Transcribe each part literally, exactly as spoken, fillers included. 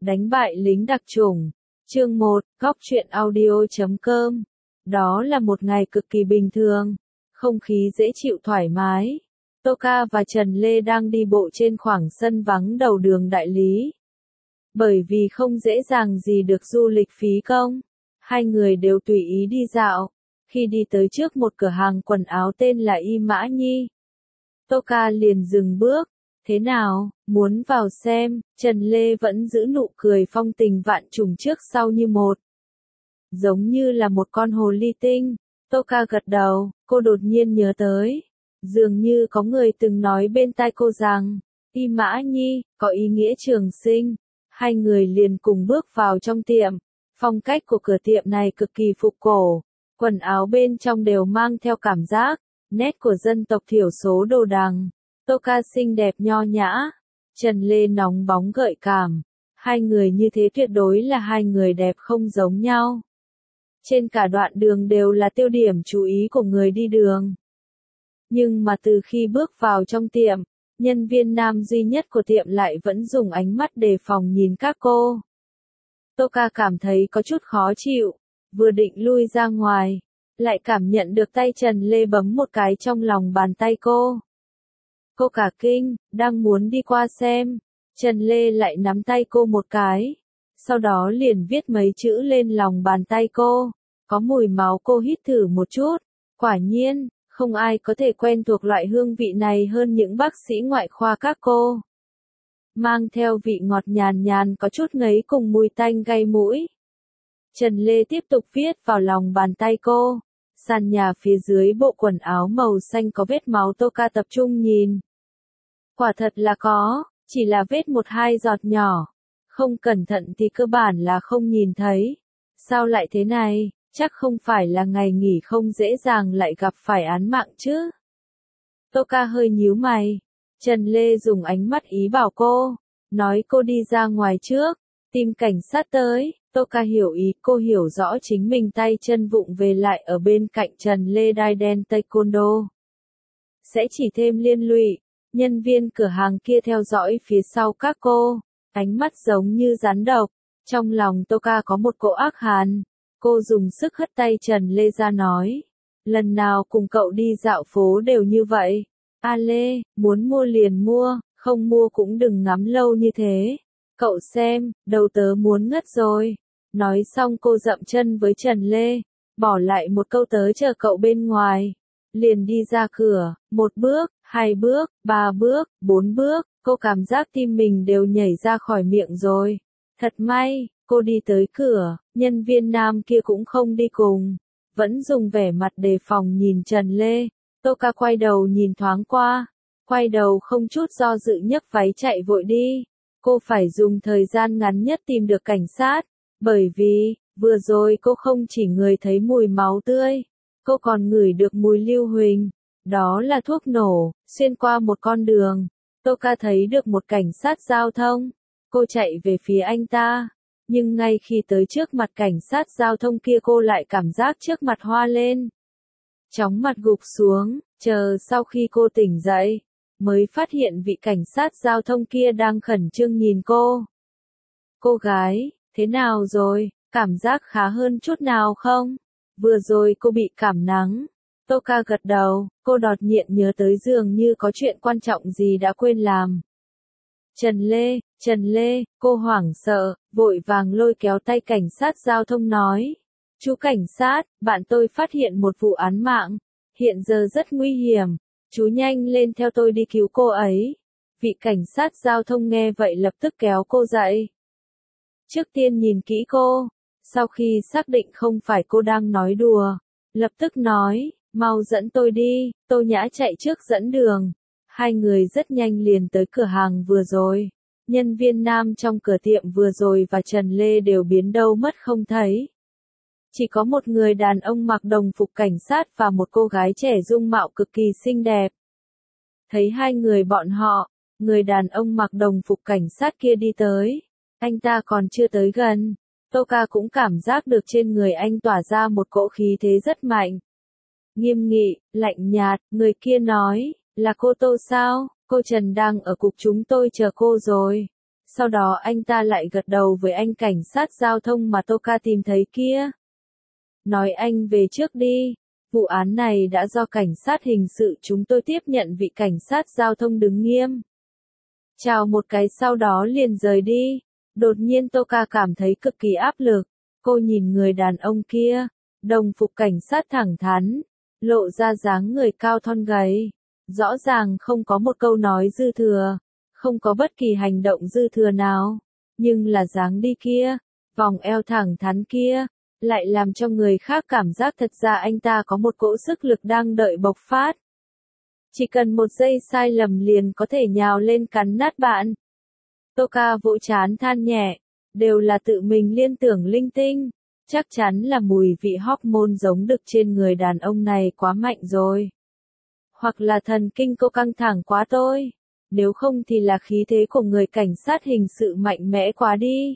Đánh bại lính đặc chủng. Chương một, góc truyện audio chấm com. Đó là một ngày cực kỳ bình thường, không khí dễ chịu thoải mái. Tô Ca và Trần Lê đang đi bộ trên khoảng sân vắng đầu đường Đại Lý. Bởi vì không dễ dàng gì được du lịch phí công, hai người đều tùy ý đi dạo. Khi đi tới trước một cửa hàng quần áo tên là Y Mã Nhi, Tô Ca liền dừng bước. Thế nào, muốn vào xem? Trần Lê vẫn giữ nụ cười phong tình vạn trùng trước sau như một. Giống như là một con hồ ly tinh. Tô Ca gật đầu, cô đột nhiên nhớ tới. Dường như có người từng nói bên tai cô rằng, Y Mã Nhi, có ý nghĩa trường sinh. Hai người liền cùng bước vào trong tiệm. Phong cách của cửa tiệm này cực kỳ phục cổ. Quần áo bên trong đều mang theo cảm giác, nét của dân tộc thiểu số đồ đằng. Tô Ca xinh đẹp nho nhã, Trần Lê nóng bóng gợi cảm. Hai người như thế tuyệt đối là hai người đẹp không giống nhau. Trên cả đoạn đường đều là tiêu điểm chú ý của người đi đường. Nhưng mà từ khi bước vào trong tiệm, nhân viên nam duy nhất của tiệm lại vẫn dùng ánh mắt đề phòng nhìn các cô. Tô Ca cảm thấy có chút khó chịu, vừa định lui ra ngoài, lại cảm nhận được tay Trần Lê bấm một cái trong lòng bàn tay cô. Cô cả kinh, đang muốn đi qua xem, Trần Lê lại nắm tay cô một cái, sau đó liền viết mấy chữ lên lòng bàn tay cô, có mùi máu. Cô hít thử một chút, quả nhiên, không ai có thể quen thuộc loại hương vị này hơn những bác sĩ ngoại khoa các cô. Mang theo vị ngọt nhàn nhàn có chút ngấy cùng mùi tanh gây mũi. Trần Lê tiếp tục viết vào lòng bàn tay cô. Sàn nhà phía dưới bộ quần áo màu xanh có vết máu. Tô Ca tập trung nhìn. Quả thật là có, chỉ là vết một hai giọt nhỏ. Không cẩn thận thì cơ bản là không nhìn thấy. Sao lại thế này, chắc không phải là ngày nghỉ không dễ dàng lại gặp phải án mạng chứ. Tô Ca hơi nhíu mày. Trần Lê dùng ánh mắt ý bảo cô, nói cô đi ra ngoài trước, tìm cảnh sát tới. Tô Ca hiểu ý, cô hiểu rõ chính mình tay chân vụng về lại ở bên cạnh Trần Lê đai đen taekwondo. Sẽ chỉ thêm liên lụy. Nhân viên cửa hàng kia theo dõi phía sau các cô, ánh mắt giống như rắn độc. Trong lòng Tô Ca có một cỗ ác hàn. Cô dùng sức hất tay Trần Lê ra nói, lần nào cùng cậu đi dạo phố đều như vậy. A Lê, muốn mua liền mua, không mua cũng đừng ngắm lâu như thế. Cậu xem, đầu tớ muốn ngất rồi. Nói xong cô dậm chân với Trần Lê, bỏ lại một câu tớ chờ cậu bên ngoài. Liền đi ra cửa, một bước, hai bước, ba bước, bốn bước, cô cảm giác tim mình đều nhảy ra khỏi miệng rồi. Thật may, cô đi tới cửa, nhân viên nam kia cũng không đi cùng, vẫn dùng vẻ mặt đề phòng nhìn Trần Lê. Tô Ca quay đầu nhìn thoáng qua, quay đầu không chút do dự nhấc váy chạy vội đi. Cô phải dùng thời gian ngắn nhất tìm được cảnh sát, bởi vì, vừa rồi cô không chỉ ngửi thấy mùi máu tươi, cô còn ngửi được mùi lưu huỳnh, đó là thuốc nổ. Xuyên qua một con đường, Tô Ca thấy được một cảnh sát giao thông, cô chạy về phía anh ta, nhưng ngay khi tới trước mặt cảnh sát giao thông kia cô lại cảm giác trước mặt hoa lên. Chóng mặt gục xuống, chờ sau khi cô tỉnh dậy, mới phát hiện vị cảnh sát giao thông kia đang khẩn trương nhìn cô. Cô gái, thế nào rồi, cảm giác khá hơn chút nào không? Vừa rồi cô bị cảm nắng. Tô Ca gật đầu, cô đột nhiên nhớ tới dường như có chuyện quan trọng gì đã quên làm. Trần Lê, Trần Lê, cô hoảng sợ, vội vàng lôi kéo tay cảnh sát giao thông nói. Chú cảnh sát, bạn tôi phát hiện một vụ án mạng, hiện giờ rất nguy hiểm, chú nhanh lên theo tôi đi cứu cô ấy. Vị cảnh sát giao thông nghe vậy lập tức kéo cô dậy. Trước tiên nhìn kỹ cô, sau khi xác định không phải cô đang nói đùa, lập tức nói, mau dẫn tôi đi. Tô Nhã chạy trước dẫn đường. Hai người rất nhanh liền tới cửa hàng vừa rồi. Nhân viên nam trong cửa tiệm vừa rồi và Trần Lê đều biến đâu mất không thấy. Chỉ có một người đàn ông mặc đồng phục cảnh sát và một cô gái trẻ dung mạo cực kỳ xinh đẹp. Thấy hai người bọn họ, người đàn ông mặc đồng phục cảnh sát kia đi tới. Anh ta còn chưa tới gần, Tô Ca cũng cảm giác được trên người anh tỏa ra một cỗ khí thế rất mạnh. Nghiêm nghị, lạnh nhạt, người kia nói, là cô Tô sao? Cô Trần đang ở cục chúng tôi chờ cô rồi. Sau đó anh ta lại gật đầu với anh cảnh sát giao thông mà Toka tìm thấy kia. Nói anh về trước đi. Vụ án này đã do cảnh sát hình sự chúng tôi tiếp nhận, vị cảnh sát giao thông đứng nghiêm. Chào một cái sau đó liền rời đi. Đột nhiên Toka cảm thấy cực kỳ áp lực. Cô nhìn người đàn ông kia. Đồng phục cảnh sát thẳng thắn. Lộ ra dáng người cao thon gầy. Rõ ràng không có một câu nói dư thừa. Không có bất kỳ hành động dư thừa nào. Nhưng là dáng đi kia. Vòng eo thẳng thắn kia. Lại làm cho người khác cảm giác thật ra anh ta có một cỗ sức lực đang đợi bộc phát. Chỉ cần một giây sai lầm liền có thể nhào lên cắn nát bạn. Toka vỗ trán than nhẹ. Đều là tự mình liên tưởng linh tinh. Chắc chắn là mùi vị hormone giống đực trên người đàn ông này quá mạnh rồi. Hoặc là thần kinh cô căng thẳng quá thôi. Nếu không thì là khí thế của người cảnh sát hình sự mạnh mẽ quá đi.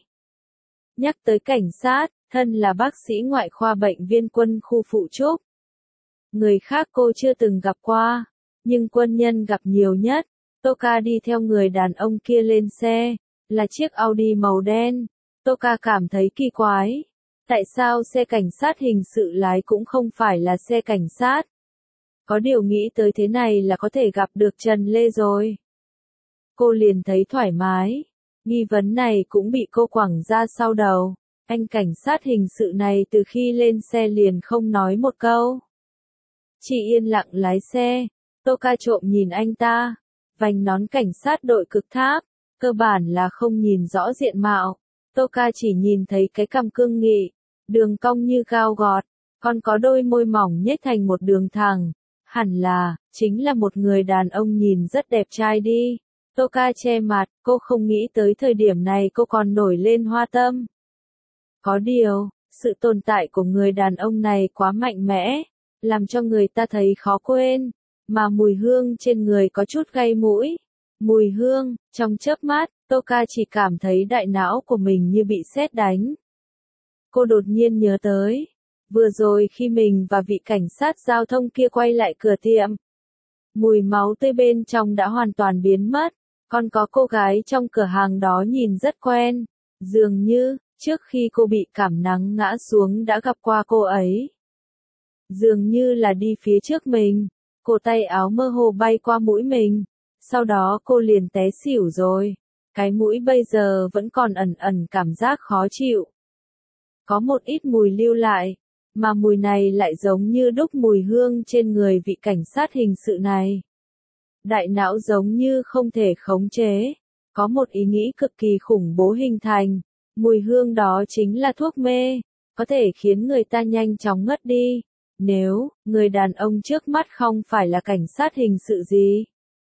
Nhắc tới cảnh sát, thân là bác sĩ ngoại khoa bệnh viên quân khu phụ trúc. Người khác cô chưa từng gặp qua, nhưng quân nhân gặp nhiều nhất. Toka đi theo người đàn ông kia lên xe, là chiếc Audi màu đen. Toka cảm thấy kỳ quái. Tại sao xe cảnh sát hình sự lái cũng không phải là xe cảnh sát? Có điều nghĩ tới thế này là có thể gặp được Trần Lê rồi. Cô liền thấy thoải mái. Nghi vấn này cũng bị cô quẳng ra sau đầu. Anh cảnh sát hình sự này từ khi lên xe liền không nói một câu. Chỉ yên lặng lái xe. Toka trộm nhìn anh ta. Vành nón cảnh sát đội cực tháp. Cơ bản là không nhìn rõ diện mạo. Toka chỉ nhìn thấy cái cằm cương nghị. Đường cong như cao gọt. Còn có đôi môi mỏng nhếch thành một đường thẳng. Hẳn là, chính là một người đàn ông nhìn rất đẹp trai đi. Toka che mặt, cô không nghĩ tới thời điểm này cô còn nổi lên hoa tâm. Có điều, sự tồn tại của người đàn ông này quá mạnh mẽ, làm cho người ta thấy khó quên, mà mùi hương trên người có chút gây mũi. Mùi hương, trong chớp mắt, Toka chỉ cảm thấy đại não của mình như bị sét đánh. Cô đột nhiên nhớ tới, vừa rồi khi mình và vị cảnh sát giao thông kia quay lại cửa tiệm, mùi máu tươi bên trong đã hoàn toàn biến mất, còn có cô gái trong cửa hàng đó nhìn rất quen, dường như, trước khi cô bị cảm nắng ngã xuống đã gặp qua cô ấy. Dường như là đi phía trước mình, cổ tay áo mơ hồ bay qua mũi mình, sau đó cô liền té xỉu rồi, cái mũi bây giờ vẫn còn ẩn ẩn cảm giác khó chịu. Có một ít mùi lưu lại, mà mùi này lại giống như đúc mùi hương trên người vị cảnh sát hình sự này. Đại não giống như không thể khống chế, có một ý nghĩ cực kỳ khủng bố hình thành, mùi hương đó chính là thuốc mê, có thể khiến người ta nhanh chóng ngất đi. Nếu, người đàn ông trước mắt không phải là cảnh sát hình sự gì,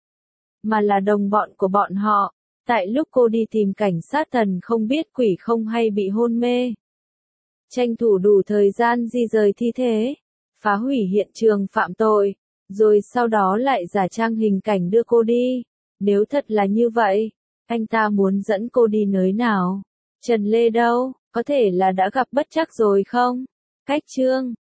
mà là đồng bọn của bọn họ, tại lúc cô đi tìm cảnh sát thần không biết quỷ không hay bị hôn mê. Tranh thủ đủ thời gian di rời thi thể, phá hủy hiện trường phạm tội, rồi sau đó lại giả trang hình cảnh đưa cô đi. Nếu thật là như vậy, anh ta muốn dẫn cô đi nơi nào? Trần Lê đâu, có thể là đã gặp bất trắc rồi không? Cách chương